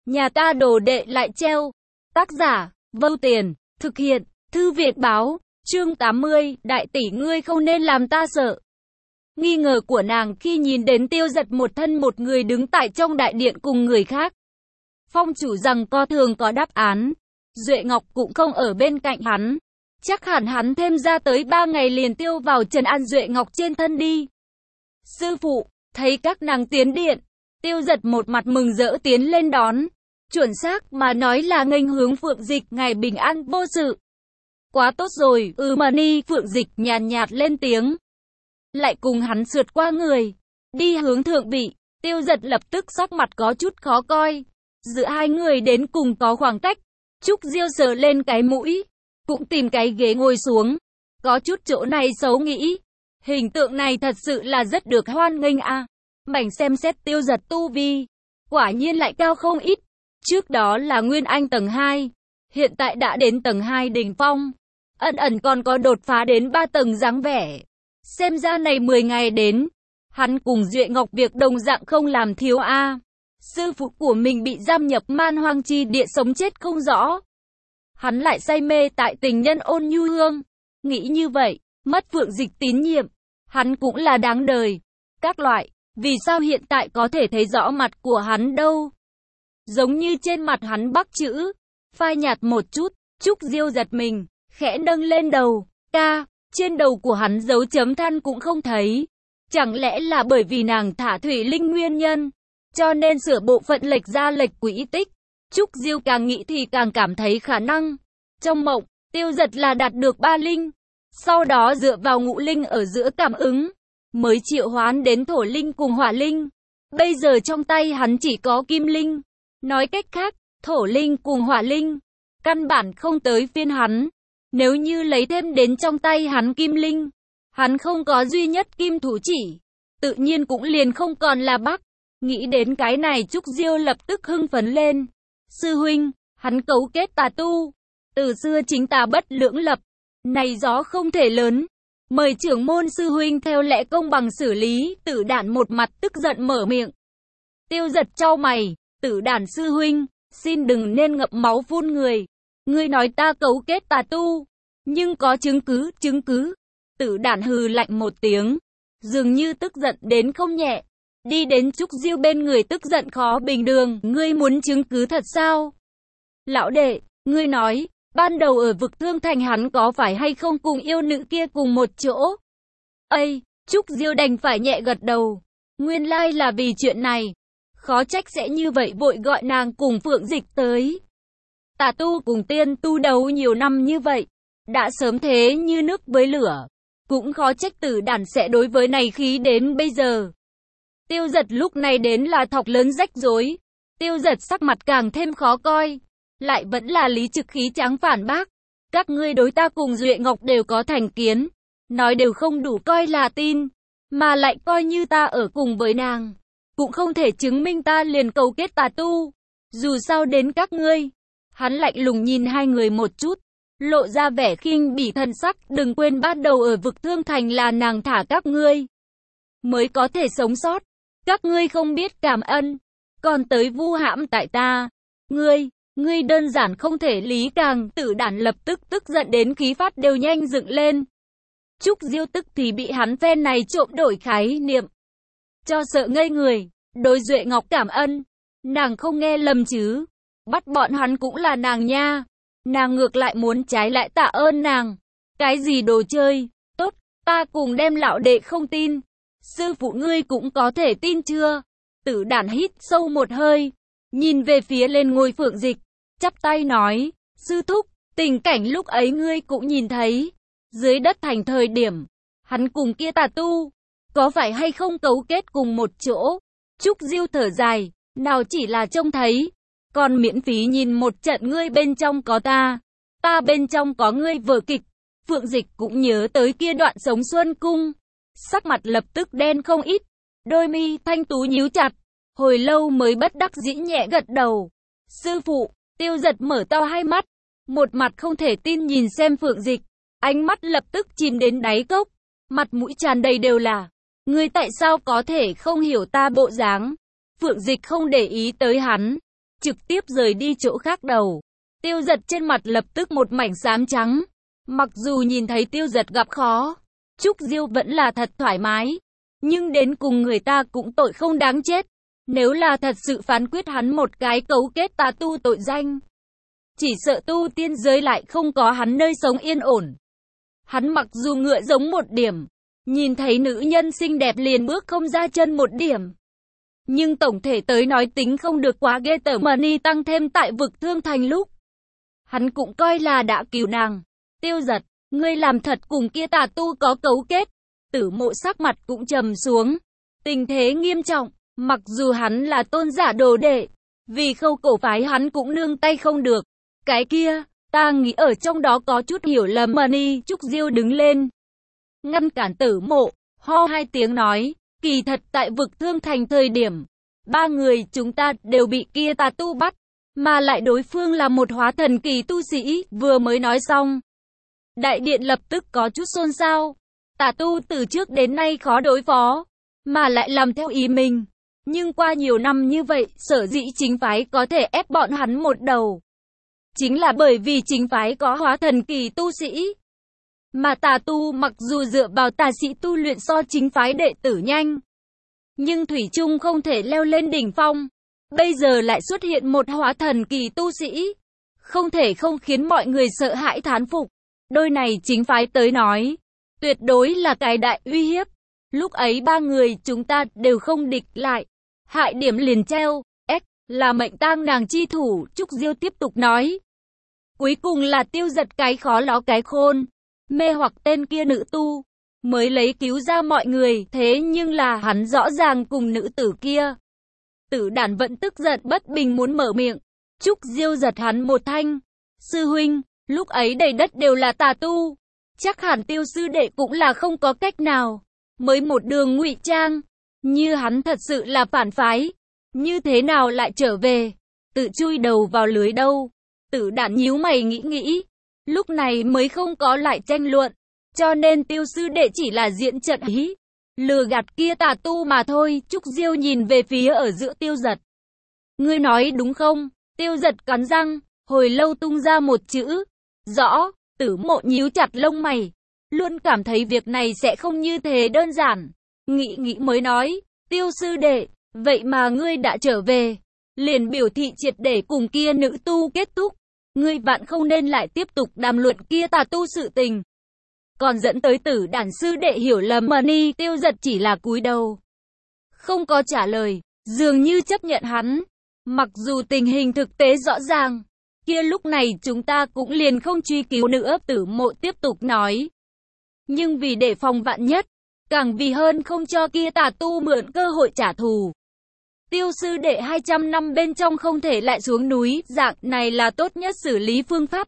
Nhà ta đồ đệ lại treo. Tác giả, Vâu Tiền, thực hiện, Thư Viện Báo, chương 80, đại tỷ ngươi không nên làm ta sợ. Nghi ngờ của nàng khi nhìn đến Tiêu Dật một thân một người đứng tại trong đại điện cùng người khác. Phong chủ rằng co thường có đáp án. Duệ Ngọc cũng không ở bên cạnh hắn. Chắc hẳn hắn thêm ra tới 3 ngày liền tiêu vào trần an Duệ Ngọc trên thân đi. Sư phụ, thấy các nàng tiến điện. Tiêu Dật một mặt mừng rỡ tiến lên đón. Chuẩn xác mà nói là nghênh hướng Phượng Dịch ngài bình an vô sự. Quá tốt rồi, mà ni. Phượng Dịch nhàn nhạt lên tiếng. Lại cùng hắn sượt qua người. Đi hướng thượng vị. Tiêu Dật lập tức sắc mặt có chút khó coi. Giữa hai người đến cùng có khoảng cách. Trúc Diêu sờ lên cái mũi. Cũng tìm cái ghế ngồi xuống. Có chút chỗ này xấu nghĩ. Hình tượng này thật sự là rất được hoan nghênh a. Mảnh xem xét Tiêu Dật tu vi. Quả nhiên lại cao không ít. Trước đó là Nguyên Anh tầng 2. Hiện tại đã đến tầng 2 đỉnh phong. Ẩn còn có đột phá đến 3 tầng dáng vẻ. Xem ra này 10 ngày đến. Hắn cùng Duệ Ngọc việc đồng dạng không làm thiếu a. Sư phụ của mình bị giam nhập man hoang chi địa sống chết không rõ. Hắn lại say mê tại tình nhân Ôn Nhu Hương. Nghĩ như vậy, mất Phượng Dịch tín nhiệm. Hắn cũng là đáng đời. Các loại, vì sao hiện tại có thể thấy rõ mặt của hắn đâu? Giống như trên mặt hắn bắc chữ, phai nhạt một chút. Trúc Diêu giật mình, khẽ nâng lên đầu. Ca, trên đầu của hắn dấu chấm than cũng không thấy. Chẳng lẽ là bởi vì nàng thả thủy linh nguyên nhân, cho nên sửa bộ phận lệch ra lệch quỹ tích? Trúc Diêu càng nghĩ thì càng cảm thấy khả năng. Trong mộng, Tiêu Dật là đạt được 3 linh. Sau đó dựa vào ngũ linh ở giữa cảm ứng, mới triệu hoán đến thổ linh cùng hỏa linh. Bây giờ trong tay hắn chỉ có kim linh. Nói cách khác, thổ linh cùng hỏa linh, căn bản không tới phiên hắn. Nếu như lấy thêm đến trong tay hắn kim linh, hắn không có duy nhất kim thủ chỉ, tự nhiên cũng liền không còn là bắc. Nghĩ đến cái này Trúc Diêu lập tức hưng phấn lên. Sư huynh, hắn cấu kết tà tu. Từ xưa chính tà bất lưỡng lập. Này gió không thể lớn. Mời trưởng môn sư huynh theo lẽ công bằng xử lý. Tử Đản một mặt tức giận mở miệng. Tiêu Dật chau mày. Tử Đản sư huynh, xin đừng nên ngậm máu phun người. Ngươi nói ta cấu kết tà tu, nhưng có chứng cứ. Tử Đản hừ lạnh một tiếng, dường như tức giận đến không nhẹ. Đi đến Trúc Diêu bên người tức giận khó bình đường. Ngươi muốn chứng cứ thật sao? Lão đệ, ngươi nói, ban đầu ở vực Thương Thành hắn có phải hay không cùng yêu nữ kia cùng một chỗ? Ây, Trúc Diêu đành phải nhẹ gật đầu. Nguyên lai là vì chuyện này. Khó trách sẽ như vậy vội gọi nàng cùng Phượng Dịch tới. Tà tu cùng tiên tu đấu nhiều năm như vậy, đã sớm thế như nước với lửa. Cũng khó trách Tử Đản sẽ đối với này khí đến bây giờ. Tiêu Dật lúc này đến là thọc lớn rách rối. Tiêu Dật sắc mặt càng thêm khó coi. Lại vẫn là lý trực khí tráng phản bác. Các ngươi đối ta cùng Duệ Ngọc đều có thành kiến. Nói đều không đủ coi là tin. Mà lại coi như ta ở cùng với nàng. Cũng không thể chứng minh ta liền cấu kết tà tu. Dù sao đến các ngươi. Hắn lạnh lùng nhìn hai người một chút. Lộ ra vẻ khinh bỉ thân sắc. Đừng quên bắt đầu ở vực Thương Thành là nàng thả các ngươi mới có thể sống sót. Các ngươi không biết cảm ơn. Còn tới vu hãm tại ta. Ngươi đơn giản không thể lý càng. Tử Đản lập tức tức giận đến khí phát đều nhanh dựng lên. Trúc Diêu tức thì bị hắn phen này trộm đổi khái niệm cho sợ ngây người. Đối Duệ Ngọc cảm ơn. Nàng không nghe lầm chứ. Bắt bọn hắn cũng là nàng nha. Nàng ngược lại muốn trái lại tạ ơn nàng. Cái gì đồ chơi. Tốt, ta cùng đem lão đệ không tin. Sư phụ ngươi cũng có thể tin chưa? Tử Đản hít sâu một hơi. Nhìn về phía lên ngôi Phượng Dịch. Chắp tay nói. Sư thúc, tình cảnh lúc ấy ngươi cũng nhìn thấy. Dưới đất thành thời điểm. Hắn cùng kia tà tu. Có phải hay không cấu kết cùng một chỗ? Trúc Diêu thở dài. Nào chỉ là trông thấy. Còn miễn phí nhìn một trận ngươi bên trong có ta. Ta bên trong có ngươi vở kịch. Phượng Dịch cũng nhớ tới kia đoạn sống Xuân Cung. Sắc mặt lập tức đen không ít. Đôi mi thanh tú nhíu chặt. Hồi lâu mới bất đắc dĩ nhẹ gật đầu. Sư phụ, Tiêu Dật mở to hai mắt. Một mặt không thể tin nhìn xem Phượng Dịch. Ánh mắt lập tức chìm đến đáy cốc. Mặt mũi tràn đầy đều là. Ngươi tại sao có thể không hiểu ta bộ dáng? Phượng Dịch không để ý tới hắn. trực tiếp rời đi chỗ khác đầu. Tiêu Giật trên mặt lập tức một mảnh xám trắng. Mặc dù nhìn thấy Tiêu Giật gặp khó, Trúc Diêu vẫn là thật thoải mái. Nhưng đến cùng người ta cũng tội không đáng chết. Nếu là thật sự phán quyết hắn một cái cấu kết tà tu tội danh, chỉ sợ tu tiên giới lại không có hắn nơi sống yên ổn. Hắn mặc dù ngựa giống một điểm, nhìn thấy nữ nhân xinh đẹp liền bước không ra chân một điểm. Nhưng tổng thể tới nói tính không được quá ghê tởm. Money tăng thêm tại vực Thương Thành lúc, hắn cũng coi là đã cứu nàng. Tiêu Giật, ngươi làm thật cùng kia tà tu có cấu kết. Tử Mộ sắc mặt cũng trầm xuống. Tình thế nghiêm trọng, mặc dù hắn là tôn giả đồ đệ, vì Khâu Cổ phái hắn cũng nương tay không được. Cái kia, ta nghĩ ở trong đó có chút hiểu lầm. Money, Trúc Diêu đứng lên, ngăn cản Tử Mộ, ho hai tiếng nói, kỳ thật tại vực Thương Thành thời điểm, ba người chúng ta đều bị kia tà tu bắt, mà lại đối phương là một hóa thần kỳ tu sĩ. Vừa mới nói xong, đại điện lập tức có chút xôn xao. Tà tu từ trước đến nay khó đối phó, mà lại làm theo ý mình. Nhưng qua nhiều năm như vậy, sở dĩ chính phái có thể ép bọn hắn một đầu, chính là bởi vì chính phái có hóa thần kỳ tu sĩ. Mà tà tu mặc dù dựa vào tà sĩ tu luyện so chính phái đệ tử nhanh, nhưng thủy chung không thể leo lên đỉnh phong. Bây giờ lại xuất hiện một hóa thần kỳ tu sĩ, không thể không khiến mọi người sợ hãi thán phục. Đôi này chính phái tới nói, tuyệt đối là cái đại uy hiếp. Lúc ấy ba người chúng ta đều không địch lại, hại điểm liền treo, là mệnh tang nàng chi thủ. Trúc Diêu tiếp tục nói. Cuối cùng là Tiêu Giật cái khó ló cái khôn, mê hoặc tên kia nữ tu, mới lấy cứu ra mọi người. Thế nhưng là hắn rõ ràng cùng nữ tử kia. Tử Đản vẫn tức giận bất bình muốn mở miệng. Trúc Diêu giật hắn một thanh. Sư huynh, lúc ấy đầy đất đều là tà tu, chắc hẳn Tiêu sư đệ cũng là không có cách nào, mới một đường ngụy trang. Như hắn thật sự là phản phái, như thế nào lại trở về, tự chui đầu vào lưới đâu. Tử Đản nhíu mày nghĩ nghĩ, lúc này mới không có lại tranh luận, cho nên Tiêu sư đệ chỉ là diễn trận hí, lừa gạt kia tà tu mà thôi. Trúc Diêu nhìn về phía ở giữa Tiêu Giật. Ngươi nói đúng không? Tiêu Giật cắn răng, hồi lâu tung ra một chữ. Rõ. Tử Mộ nhíu chặt lông mày, luôn cảm thấy việc này sẽ không như thế đơn giản. Nghĩ nghĩ mới nói, Tiêu sư đệ, vậy mà ngươi đã trở về, liền biểu thị triệt để cùng kia nữ tu kết thúc. Ngươi vạn không nên lại tiếp tục đàm luận kia tà tu sự tình, còn dẫn tới Tử Đản sư đệ hiểu lầm. Money, Tiêu Giật chỉ là cúi đầu, không có trả lời, dường như chấp nhận hắn. Mặc dù tình hình thực tế rõ ràng, kia lúc này chúng ta cũng liền không truy cứu nữa. Tử Mộ tiếp tục nói. Nhưng vì để phòng vạn nhất, càng vì hơn không cho kia tà tu mượn cơ hội trả thù, Tiêu sư đệ 200 năm bên trong không thể lại xuống núi, dạng này là tốt nhất xử lý phương pháp.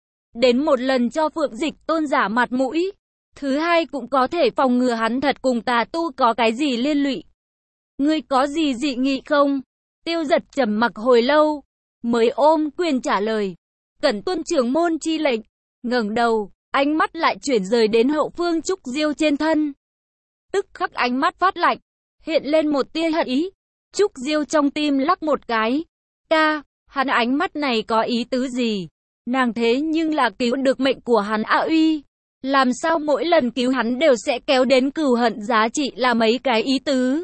Đến một lần cho Phượng Dịch tôn giả mặt mũi, thứ hai cũng có thể phòng ngừa hắn thật cùng tà tu có cái gì liên lụy. Ngươi có gì dị nghị không? Tiêu Giật trầm mặc hồi lâu, mới ôm quyền trả lời. Cẩn tuân trưởng môn chi lệnh. Ngẩng đầu, ánh mắt lại chuyển rời đến hậu phương Trúc Diêu trên thân. Tức khắc ánh mắt phát lạnh, hiện lên một tia hận ý. Trúc Diêu trong tim lắc một cái. Hắn ánh mắt này có ý tứ gì? Nàng thế nhưng là cứu được mệnh của hắn ạ uy. Làm sao mỗi lần cứu hắn đều sẽ kéo đến cừu hận, giá trị là mấy cái ý tứ?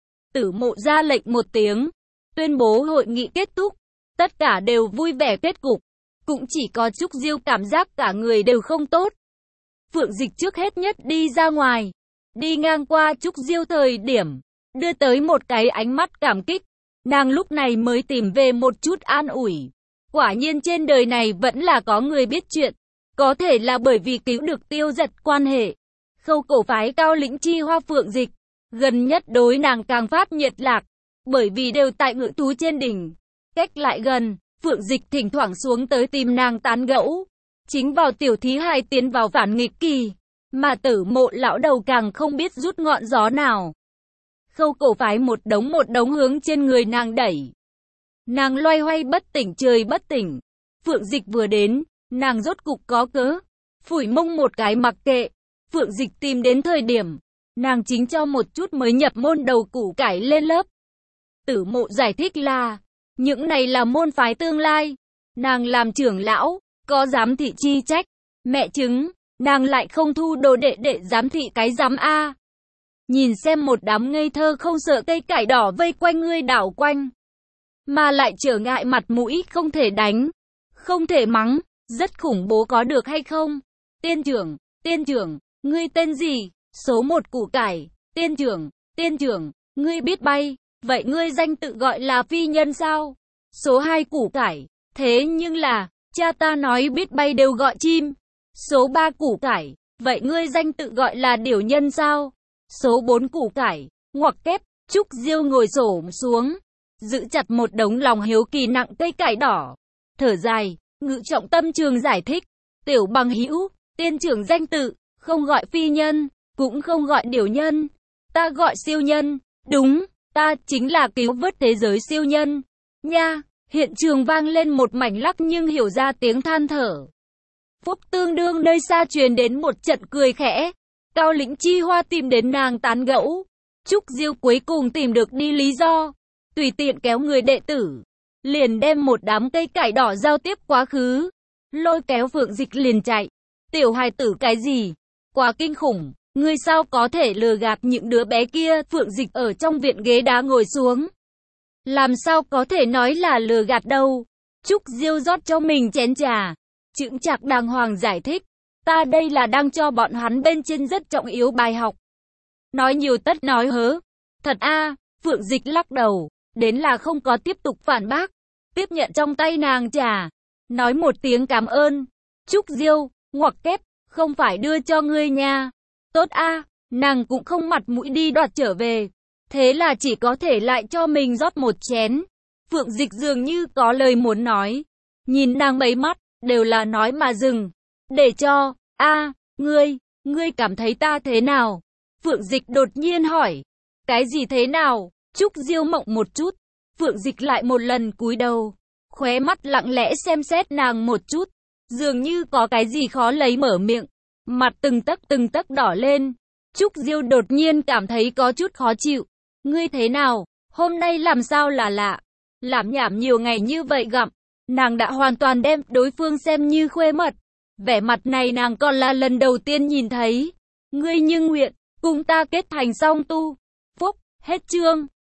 Tử Mộ ra lệnh một tiếng, tuyên bố hội nghị kết thúc. Tất cả đều vui vẻ kết cục. Cũng chỉ có Trúc Diêu cảm giác cả người đều không tốt. Phượng Dịch trước hết nhất đi ra ngoài, đi ngang qua Trúc Diêu thời điểm, đưa tới một cái ánh mắt cảm kích. Nàng lúc này mới tìm về một chút an ủi. Quả nhiên trên đời này vẫn là có người biết chuyện. Có thể là bởi vì cứu được Tiêu Giật quan hệ, Khâu Cổ phái cao lĩnh chi hoa Phượng Dịch gần nhất đối nàng càng phát nhiệt lạc, bởi vì đều tại ngự thú trên đỉnh, cách lại gần. Phượng Dịch thỉnh thoảng xuống tới tìm nàng tán gẫu. Chính vào tiểu thí hài tiến vào phản nghịch kỳ, mà Tử Mộ lão đầu càng không biết rút ngọn gió nào. Khâu Cổ phái một đống hướng trên người nàng đẩy. Nàng loay hoay bất tỉnh trời bất tỉnh. Phượng Dịch vừa đến, nàng rốt cục có cớ, phủi mông một cái mặc kệ. Phượng Dịch tìm đến thời điểm, nàng chính cho một chút mới nhập môn đầu củ cải lên lớp. Tử Mộ giải thích là, Những này là môn phái tương lai. Nàng làm trưởng lão, có giám thị chi trách. Mẹ chứng, nàng lại không thu đồ đệ để giám thị cái giám A. Nhìn xem một đám ngây thơ không sợ cây cải đỏ vây quanh ngươi đảo quanh. Mà lại trở ngại mặt mũi, không thể đánh, không thể mắng, rất khủng bố có được hay không? Tiên trưởng, ngươi tên gì? Số 1 củ cải. Tiên trưởng, ngươi biết bay, vậy ngươi danh tự gọi là phi nhân sao? Số 2 củ cải, thế nhưng là, cha ta nói biết bay đều gọi chim. Số 3 củ cải, vậy ngươi danh tự gọi là điểu nhân sao? Số 4 củ cải, ngoặc kép, Trúc Diêu ngồi xổm xuống, giữ chặt một đống lòng hiếu kỳ nặng cây cải đỏ. Thở dài, ngự trọng tâm trường giải thích, tiểu bằng hữu, tiên trưởng danh tự, không gọi phi nhân, cũng không gọi điểu nhân, ta gọi siêu nhân, đúng, ta chính là cứu vớt thế giới siêu nhân. Nha, hiện trường vang lên một mảnh lắc nhưng hiểu ra tiếng than thở. Phúc tương đương nơi xa truyền đến một trận cười khẽ. Cao Lĩnh Chi Hoa tìm đến nàng tán gẫu. Trúc Diêu cuối cùng tìm được đi lý do. Tùy tiện kéo người đệ tử. Liền đem một đám cây cải đỏ giao tiếp quá khứ. Lôi kéo Phượng Dịch liền chạy. Tiểu hài tử cái gì? Quá kinh khủng. Ngươi sao có thể lừa gạt những đứa bé kia? Phượng Dịch ở trong viện ghế đá ngồi xuống. Làm sao có thể nói là lừa gạt đâu? Trúc Diêu rót cho mình chén trà. Chững chạc đàng hoàng giải thích. Ta đây là đang cho bọn hắn bên trên rất trọng yếu bài học. Nói nhiều tất nói hớ. Thật a, Phượng Dịch lắc đầu. Đến là không có tiếp tục phản bác. Tiếp nhận trong tay nàng trà. Nói một tiếng cảm ơn. Trúc Diêu, ngoặc kép, không phải đưa cho ngươi nha. Tốt a, nàng cũng không mặt mũi đi đoạt trở về. Thế là chỉ có thể lại cho mình rót một chén. Phượng Dịch dường như có lời muốn nói. Nhìn nàng mấy mắt, đều là nói mà dừng. Để cho, ngươi cảm thấy ta thế nào? Phượng Dịch đột nhiên hỏi. Cái gì thế nào? Trúc Diêu mộng một chút. Phượng Dịch lại một lần cúi đầu. Khóe mắt lặng lẽ xem xét nàng một chút. Dường như có cái gì khó lấy mở miệng. Mặt từng tấc đỏ lên. Trúc Diêu đột nhiên cảm thấy có chút khó chịu. Ngươi thế nào? Hôm nay làm sao là lạ? Làm nhảm nhiều ngày như vậy gặm. Nàng đã hoàn toàn đem đối phương xem như khuê mật. Vẻ mặt này nàng còn là lần đầu tiên nhìn thấy. Ngươi nhưng nguyện, cùng ta kết thành song tu. Phúc, hết chương.